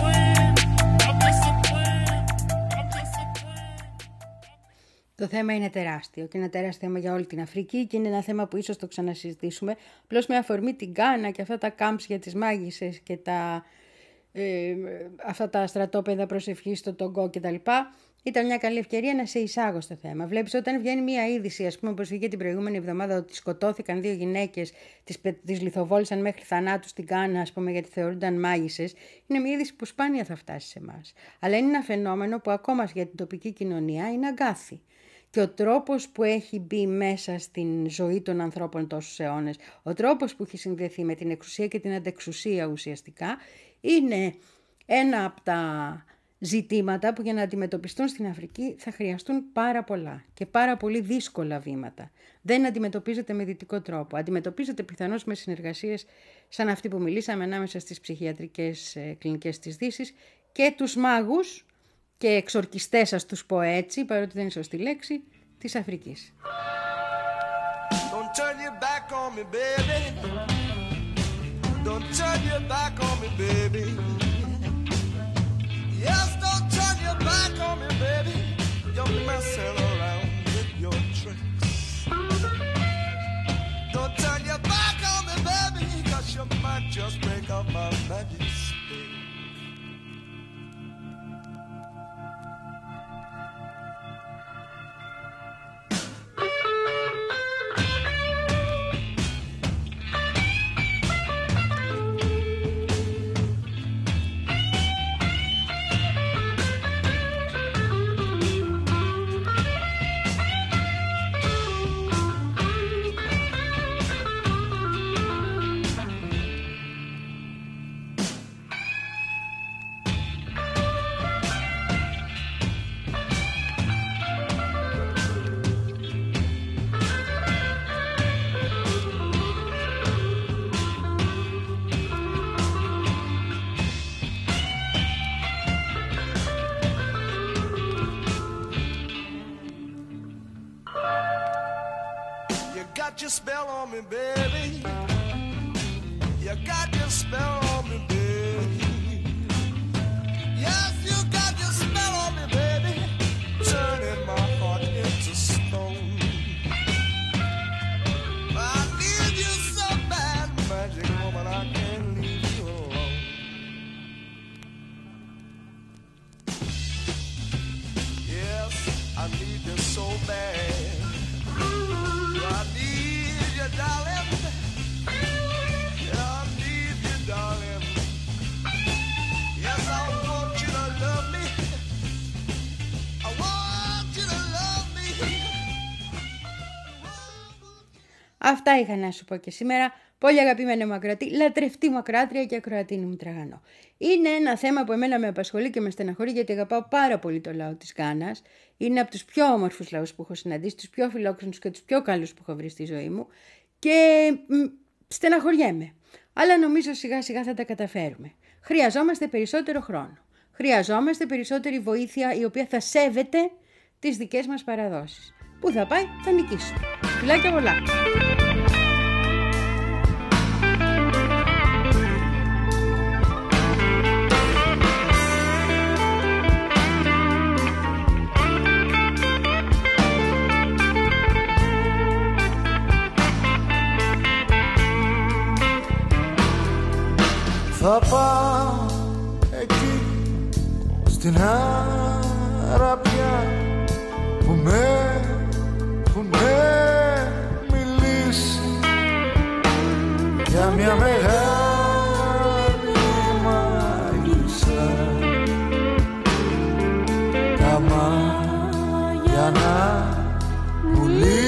S9: disciplined.
S1: Το θέμα είναι τεράστιο και ένα τεράστιο θέμα για όλη την Αφρική και είναι ένα θέμα που ίσως το ξανασυζητήσουμε. Απλώς με αφορμή την Γκάνα και αυτά τα camps για τις μάγισσες και τα, ε, αυτά τα στρατόπεδα προσευχής στο Τογκό κτλ. Ήταν μια καλή ευκαιρία να σε εισάγω στο θέμα. Βλέπεις, όταν βγαίνει μια είδηση, ας πούμε, όπως βγήκε την προηγούμενη εβδομάδα, ότι σκοτώθηκαν δύο γυναίκες, τις, τις λιθοβόλησαν μέχρι θανάτου στην Γκάνα, ας πούμε, γιατί θεωρούνταν μάγισσες, είναι μια είδηση που σπάνια θα φτάσει σε εμάς. Αλλά είναι ένα φαινόμενο που ακόμα για την τοπική κοινωνία είναι αγκάθι. Και ο τρόπος που έχει μπει μέσα στην ζωή των ανθρώπων τόσους αιώνες, ο τρόπος που έχει συνδεθεί με την εξουσία και την αντεξουσία ουσιαστικά, είναι ένα από τα ζητήματα που για να αντιμετωπιστούν στην Αφρική θα χρειαστούν πάρα πολλά και πάρα πολύ δύσκολα βήματα. Δεν αντιμετωπίζεται με δυτικό τρόπο. Αντιμετωπίζεται πιθανώς με συνεργασίες σαν αυτή που μιλήσαμε ανάμεσα στις ψυχιατρικές ε, κλινικές της Δύσης και τους μάγους και εξορκιστές, ας τους πω έτσι, παρότι δεν είναι σωστή λέξη, της Αφρικής.
S8: Don't turn your back on me, baby. Don't turn your back on me, baby. Yes, don't turn your back on me, baby. You're messing around with your tricks. Don't turn your back on me, baby, 'cause you might just break up my magic stick. your spell on me, baby. You got your spell on me, baby. Yes, you got your spell on me, baby. Turning my heart into stone. I need you so bad, magic woman, I can't leave you alone. Yes, I need you so bad. I need you, darling. Yeah, I need you, darling. Yes, I want you to love me. I want you to love me.
S1: Αυτά είχα να σου πω και σήμερα. Πολύ αγαπημένη μου ακροατή, λατρευτή μου ακροάτρια και ακροατίνη μου τραγανό. Είναι ένα θέμα που εμένα με απασχολεί και με στεναχωρεί, γιατί αγαπάω πάρα πολύ το λαό της Γκάνας. Είναι από τους πιο όμορφους λαούς που έχω συναντήσει, τους πιο φιλόξενους και τους πιο καλούς που έχω βρει στη ζωή μου. Και μ, στεναχωριέμαι. Αλλά νομίζω σιγά σιγά θα τα καταφέρουμε. Χρειαζόμαστε περισσότερο χρόνο. Χρειαζόμαστε περισσότερη βοήθεια η οποία θα σέβεται τις δικές μας παραδόσεις. Πού θα πάει, θα νικήσουμε. Φιλάκια πολλά.
S12: Θα πάω εκεί στην Αραπιά που με, που με μιλήσει για μια μεγάλη μάγισσα, τα μάγια να πουλήσει.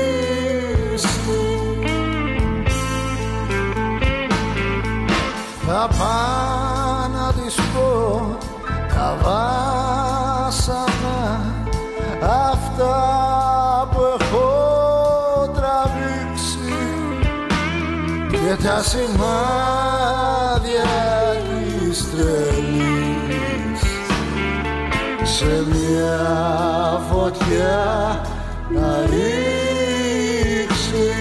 S12: Θα πάω να της πω τα βάσανα αυτά που έχω τραβήξει και τα σημάδια της τρελής σε μια φωτιά να ρίξει.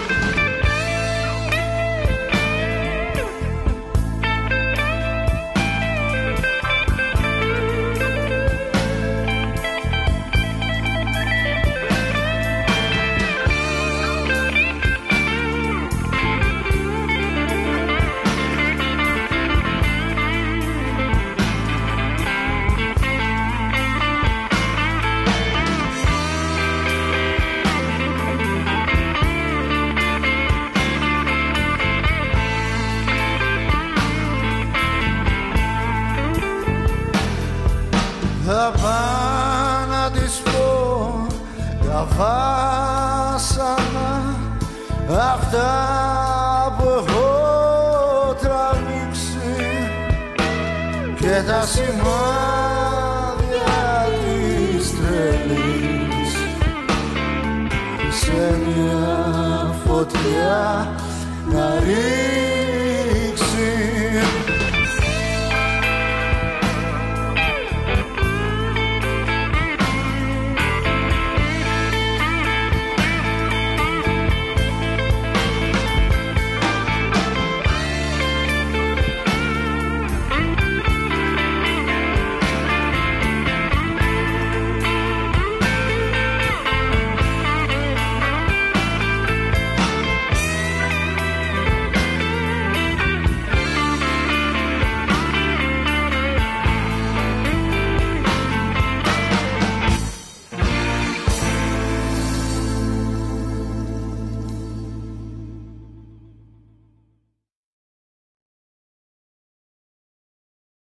S12: Θα πάω να της πω τα βάσανα αυτά που έχω τραβήξει και τα σημάδια της τρελής σε μια φωτιά να ρίξει.